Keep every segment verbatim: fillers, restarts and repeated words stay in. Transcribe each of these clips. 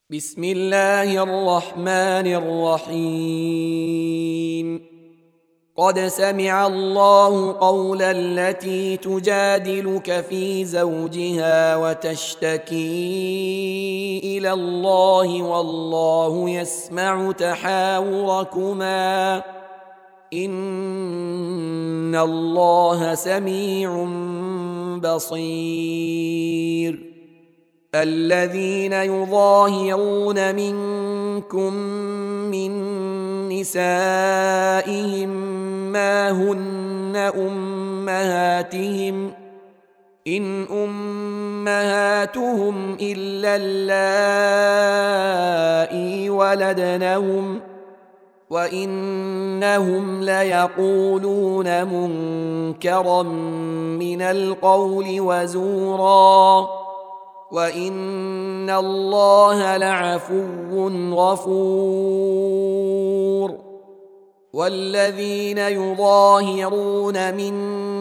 بسم الله الرحمن الرحيم. قد سمع الله قول التي تجادلك في زوجها وتشتكي إلى الله والله يسمع تحاوركما إن الله سميع بصير. الذين يظاهرون منكم من نسائهم ما هن أمهاتهم إن أمهاتهم إلا اللائي ولدنهم وإنهم ليقولون منكرا من القول وزورا وإن الله لعفو غفور. والذين يظاهرون من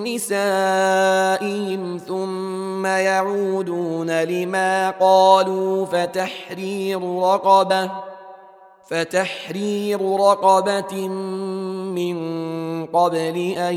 نسائهم ثم يعودون لما قالوا فتحرير رقبة فتحرير رقبة من قبل أن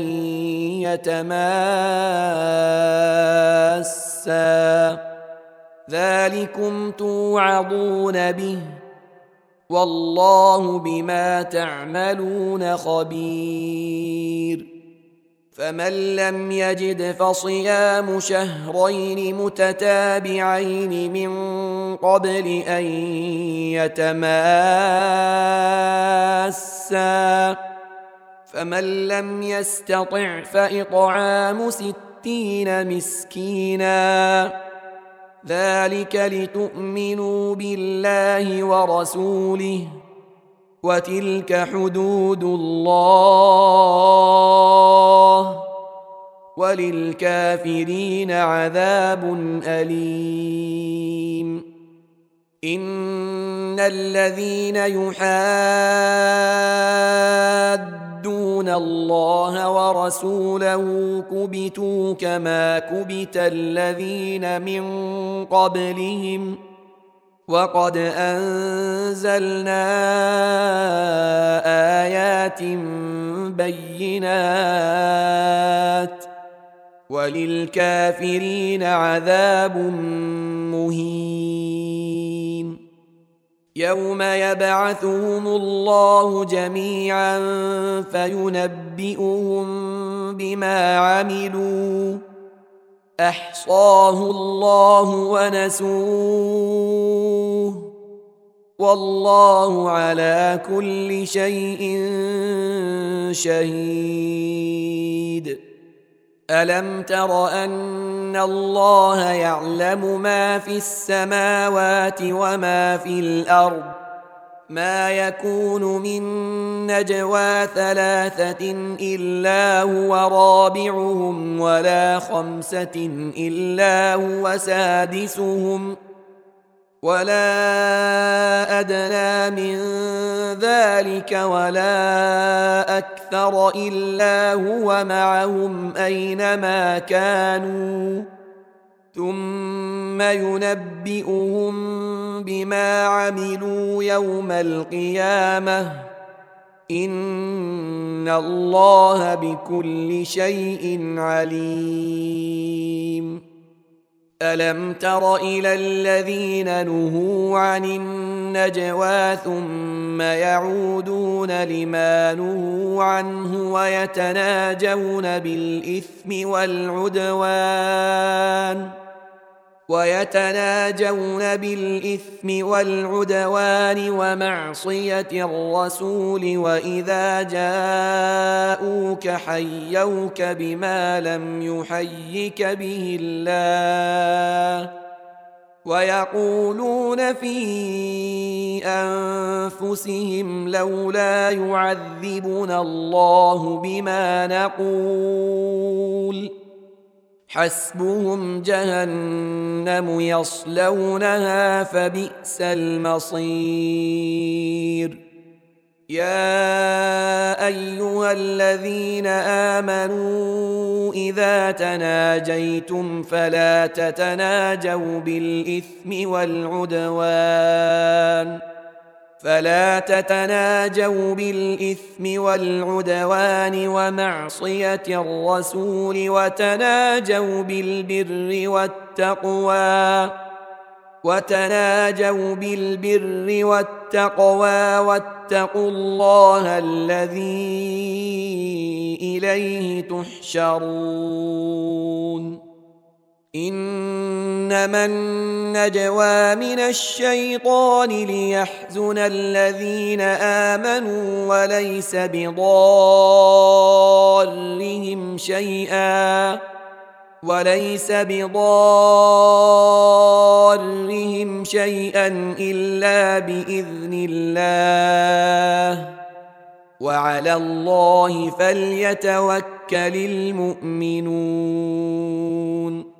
يتماسا ذلكم توعظون به والله بما تعملون خبير. فمن لم يجد فصيام شهرين متتابعين من قبل أن يتماسا فمن لم يستطع فإطعام ستين مسكينا ذلك لتؤمنوا بالله ورسوله وتلك حدود الله وللكافرين عذاب أليم. إن الذين يحادون الله ورسوله كبتوا كما كبت الذين من قبلهم وقد أنزلنا آيات بينات وللكافرين عذاب مهين. يوم يبعثهم الله جميعا فينبئهم بما عملوا أحصاه الله ونسوه والله على كل شيء شهيد. ألم تر أن الله يعلم ما في السماوات وما في الأرض ما يكون من نجوى ثلاثة إلا هو رابعهم ولا خمسة إلا هو سادسهم ولا أدنى من ذلك ولا أكثر إلا هو معهم أينما كانوا ثم ينبئهم بما عملوا يوم القيامة إن الله بكل شيء عليم. ألم تر إلى الذين نهوا عن النجوى ثم يعودون لما نهوا عنه ويتناجون بالإثم والعدوان ويتناجون بالإثم والعدوان ومعصية الرسول وإذا جاءوك حيوك بما لم يحيك به الله ويقولون في أنفسهم لولا يعذبنا الله بما نقول حسبهم جهنم يصلونها فبئس المصير. يا أيها الذين آمنوا إذا تناجيتم فلا تتناجوا بالإثم والعدوان فلا تتناجوا بالإثم والعدوان ومعصية الرسول وتناجوا بالبر والتقوى وتناجوا بالبر والتقوى واتقوا الله الذي إليه تحشرون إنما النجوى من الشيطان ليحزن الذين آمنوا وليس بضارهم شيئا وليس بضارهم شيئا إلا بإذن الله وعلى الله فليتوكل المؤمنون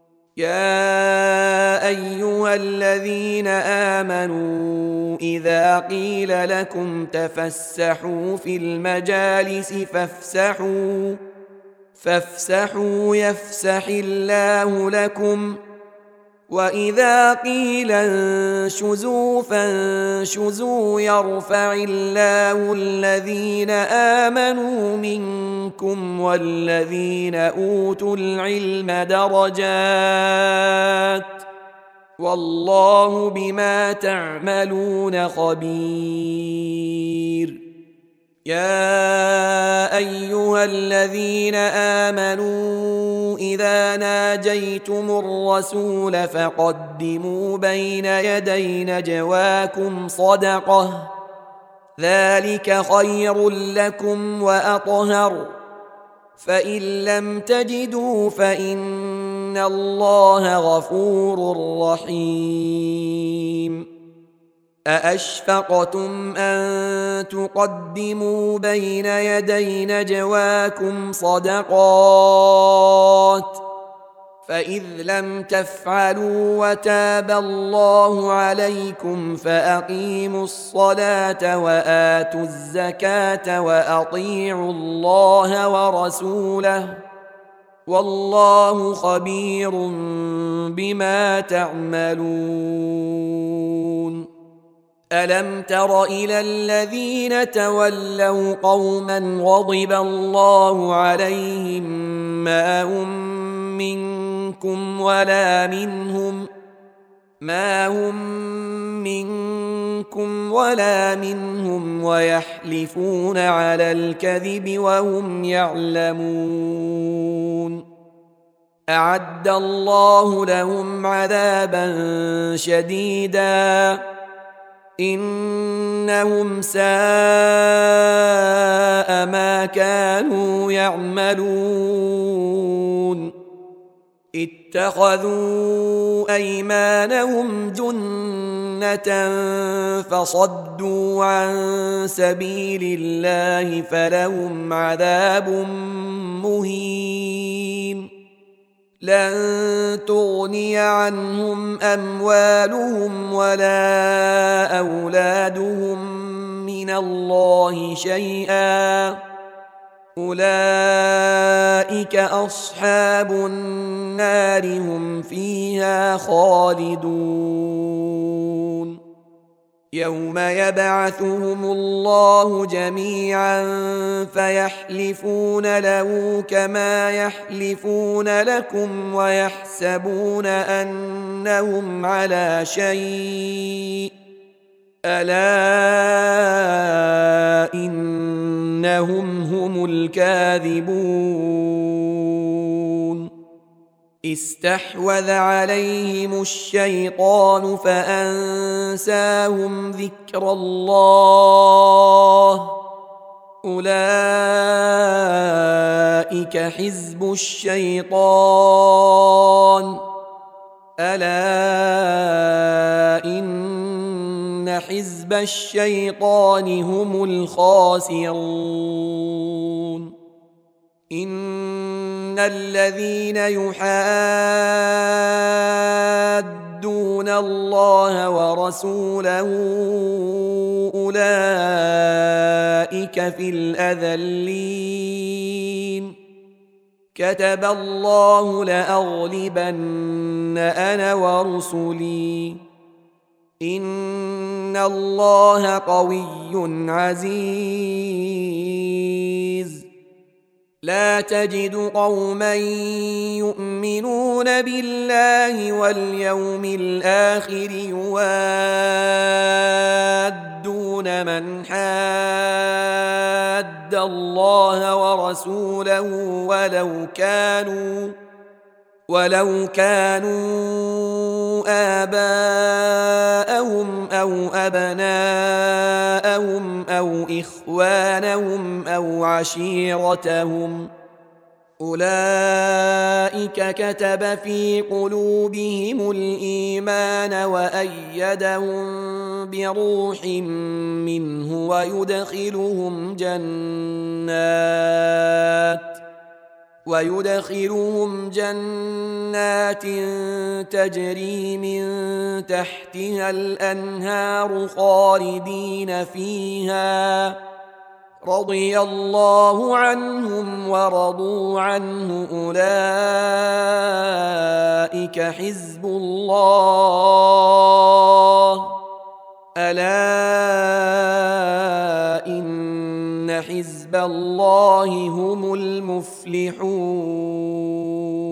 يا أيها الذين آمنوا إذا قيل لكم تفسحوا في المجالس فافسحوا فافسحوا يفسح الله لكم وإذا قيل انشزوا فانشزوا يرفع الله الذين آمنوا منكم والذين أوتوا العلم درجات والله بما تعملون خبير يا أيها الذين آمنوا إذا ناجيتم الرسول فقدموا بين يدي نجواكم صدقة ذلك خير لكم وأطهر فإن لم تجدوا فإن الله غفور رحيم أأشفقتم أن تقدموا بين يدي نجواكم صدقات فإذ لم تفعلوا وتاب الله عليكم فأقيموا الصلاة وآتوا الزكاة وأطيعوا الله ورسوله والله خبير بما تعملون ألم تر إلى الذين تولوا قوما غضب الله عليهم ما هم منكم ولا منهم ما هم منكم ولا منهم ويحلفون على الكذب وهم يعلمون أعد الله لهم عذابا شديدا إنهم ساء ما كانوا يعملون اتخذوا أيمانهم جنة فصدوا عن سبيل الله فلهم عذاب مهين لن تغني عنهم أموالهم ولا أولادهم من الله شيئا أولئك أصحاب النار هم فيها خالدون يوم يبعثهم الله جميعا فيحلفون له كما يحلفون لكم ويحسبون أنهم على شيء ألا إنهم هم الكاذبون استحوذ عليهم الشيطان فأنساهم ذكر الله أولئك حزب الشيطان ألا إن حزب الشيطان هم الخاسرون إن الذين يحادون الله ورسوله أولئك في الأذلين كتب الله لأغلبن أنا ورسلي إن إن الله قوي عزيز. لا تجد قوما يؤمنون بالله واليوم الآخر يوادون من حاد الله ورسوله ولو كانوا ولو كانوا آباءهم أو أبناءهم أو إخوانهم أو عشيرتهم أولئك كتب في قلوبهم الإيمان وأيدهم بروح منه ويدخلهم جنات ويدخلهم جنات تجري من تحتها الأنهار خالدين فيها رضي الله عنهم ورضوا عنه أولئك حزب الله ألا إن حزب الله هم المفلحون.